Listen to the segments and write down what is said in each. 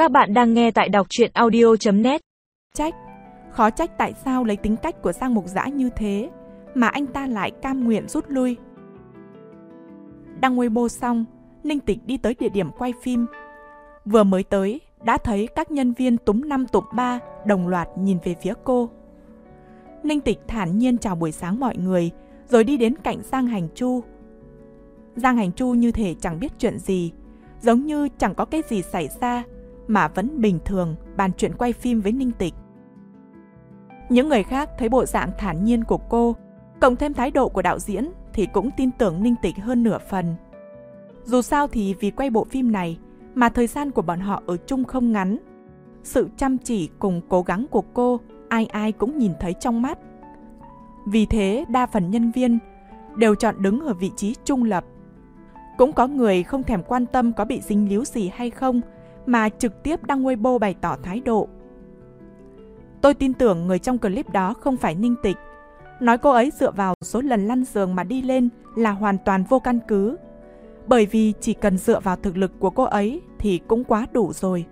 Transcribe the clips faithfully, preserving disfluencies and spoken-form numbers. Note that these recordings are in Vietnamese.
Các bạn đang nghe tại đọc truyện audio chấm net. Trách, khó trách tại sao lấy tính cách của Giang Mục Dã như thế mà anh ta lại cam nguyện rút lui. Đăng Weibo xong, Ninh Tịch đi tới địa điểm quay phim. Vừa mới tới, đã thấy các nhân viên túm năm tụm ba đồng loạt nhìn về phía cô. Ninh Tịch thản nhiên chào buổi sáng mọi người, rồi đi đến cạnh Giang Hành Chu. Giang Hành Chu như thể chẳng biết chuyện gì, giống như chẳng có cái gì xảy ra, mà vẫn bình thường bàn chuyện quay phim với Ninh Tịch. Những người khác thấy bộ dạng thản nhiên của cô, cộng thêm thái độ của đạo diễn thì cũng tin tưởng Ninh Tịch hơn nửa phần. Dù sao thì vì quay bộ phim này mà thời gian của bọn họ ở chung không ngắn. Sự chăm chỉ cùng cố gắng của cô ai ai cũng nhìn thấy trong mắt. Vì thế đa phần nhân viên đều chọn đứng ở vị trí trung lập. Cũng có người không thèm quan tâm có bị dính líu gì hay không, mà trực tiếp đăng Weibo bày tỏ thái độ. Tôi tin tưởng người trong clip đó không phải Ninh Tịch. Nói cô ấy dựa vào số lần lăn giường mà đi lên là hoàn toàn vô căn cứ. Bởi vì chỉ cần dựa vào thực lực của cô ấy thì cũng quá đủ rồi.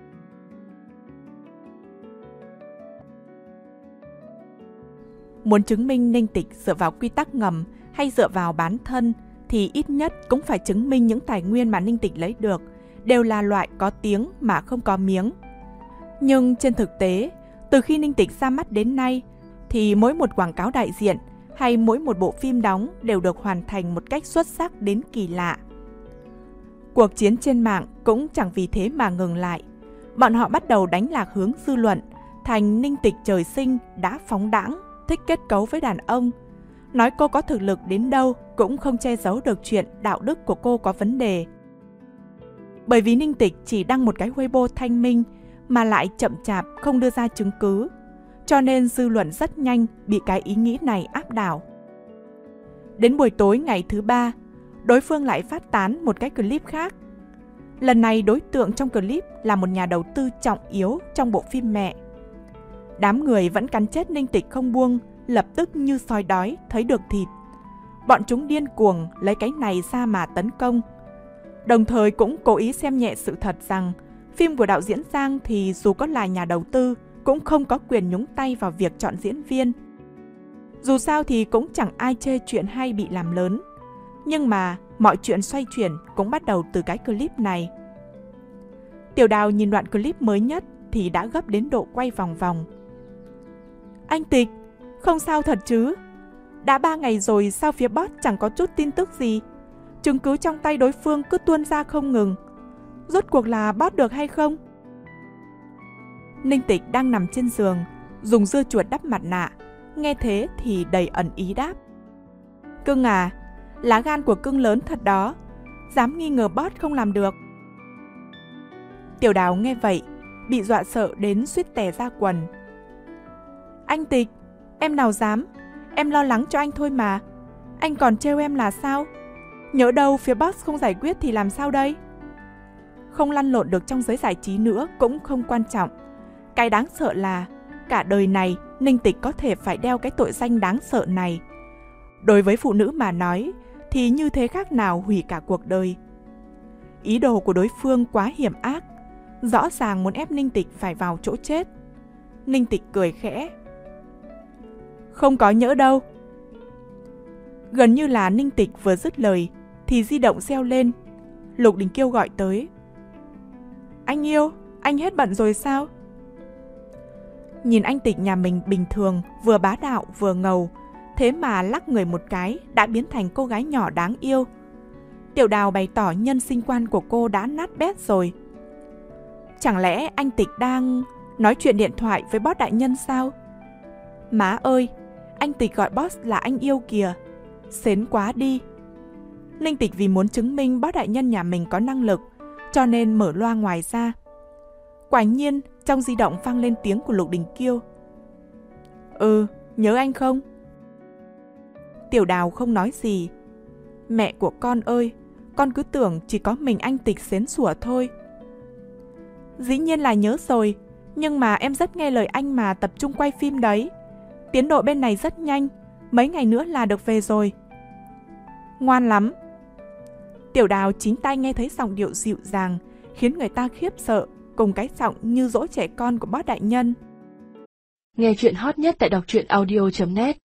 Muốn chứng minh Ninh Tịch dựa vào quy tắc ngầm hay dựa vào bán thân thì ít nhất cũng phải chứng minh những tài nguyên mà Ninh Tịch lấy được đều là loại có tiếng mà không có miếng. Nhưng trên thực tế, từ khi Ninh Tịch ra mắt đến nay, thì mỗi một quảng cáo đại diện hay mỗi một bộ phim đóng đều được hoàn thành một cách xuất sắc đến kỳ lạ. Cuộc chiến trên mạng cũng chẳng vì thế mà ngừng lại. Bọn họ bắt đầu đánh lạc hướng dư luận thành Ninh Tịch trời sinh đã phóng đãng, thích kết cấu với đàn ông. Nói cô có thực lực đến đâu cũng không che giấu được chuyện đạo đức của cô có vấn đề. Bởi vì Ninh Tịch chỉ đăng một cái Weibo thanh minh mà lại chậm chạp không đưa ra chứng cứ, cho nên dư luận rất nhanh bị cái ý nghĩ này áp đảo. Đến buổi tối ngày thứ ba, đối phương lại phát tán một cái clip khác. Lần này đối tượng trong clip là một nhà đầu tư trọng yếu trong bộ phim mẹ. Đám người vẫn cắn chết Ninh Tịch không buông, lập tức như sói đói thấy được thịt. Bọn chúng điên cuồng lấy cái này ra mà tấn công. Đồng thời cũng cố ý xem nhẹ sự thật rằng phim của đạo diễn Giang thì dù có là nhà đầu tư cũng không có quyền nhúng tay vào việc chọn diễn viên. Dù sao thì cũng chẳng ai chê chuyện hay bị làm lớn. Nhưng mà mọi chuyện xoay chuyển cũng bắt đầu từ cái clip này. Tiểu Đào nhìn đoạn clip mới nhất thì đã gấp đến độ quay vòng vòng. Anh Tịch, không sao thật chứ? Đã ba ngày rồi sao phía boss chẳng có chút tin tức gì? Chứng cứ trong tay đối phương cứ tuôn ra không ngừng. Rốt cuộc là boss được hay không? Ninh Tịch đang nằm trên giường, dùng dưa chuột đắp mặt nạ. Nghe thế thì đầy ẩn ý đáp. Cưng à, lá gan của cưng lớn thật đó. Dám nghi ngờ boss không làm được. Tiểu Đào nghe vậy, bị dọa sợ đến suýt tè ra quần. Anh Tịch, em nào dám, em lo lắng cho anh thôi mà. Anh còn trêu em là sao? Nhỡ đâu phía boss không giải quyết thì làm sao đây? Không lăn lộn được trong giới giải trí nữa cũng không quan trọng. Cái đáng sợ là cả đời này Ninh Tịch có thể phải đeo cái tội danh đáng sợ này. Đối với phụ nữ mà nói thì như thế khác nào hủy cả cuộc đời. Ý đồ của đối phương quá hiểm ác, rõ ràng muốn ép Ninh Tịch phải vào chỗ chết. Ninh Tịch cười khẽ. Không có nhỡ đâu. Gần như là Ninh Tịch vừa dứt lời thì di động reo lên. Lục Đình Kiêu gọi tới. Anh yêu, anh hết bận rồi sao? Nhìn anh Tịch nhà mình bình thường, vừa bá đạo vừa ngầu, thế mà lắc người một cái đã biến thành cô gái nhỏ đáng yêu. Tiểu Đào bày tỏ nhân sinh quan của cô đã nát bét rồi. Chẳng lẽ anh Tịch đang nói chuyện điện thoại với boss đại nhân sao? Má ơi, anh Tịch gọi boss là anh yêu kìa. Xến quá đi. Ninh Tịch vì muốn chứng minh boss đại nhân nhà mình có năng lực, cho nên mở loa ngoài ra. Quả nhiên, trong di động vang lên tiếng của Lục Đình Kiêu. Ừ, nhớ anh không? Tiểu Đào không nói gì. Mẹ của con ơi, con cứ tưởng chỉ có mình anh Tịch xến sủa thôi. Dĩ nhiên là nhớ rồi, nhưng mà em rất nghe lời anh mà tập trung quay phim đấy. Tiến độ bên này rất nhanh, mấy ngày nữa là được về rồi. Ngoan lắm. Tiểu Đào chính tai nghe thấy giọng điệu dịu dàng, khiến người ta khiếp sợ, cùng cái giọng như dỗ trẻ con của Boss đại nhân. Nghe chuyện hot nhất tại đọc truyện audio chấm net.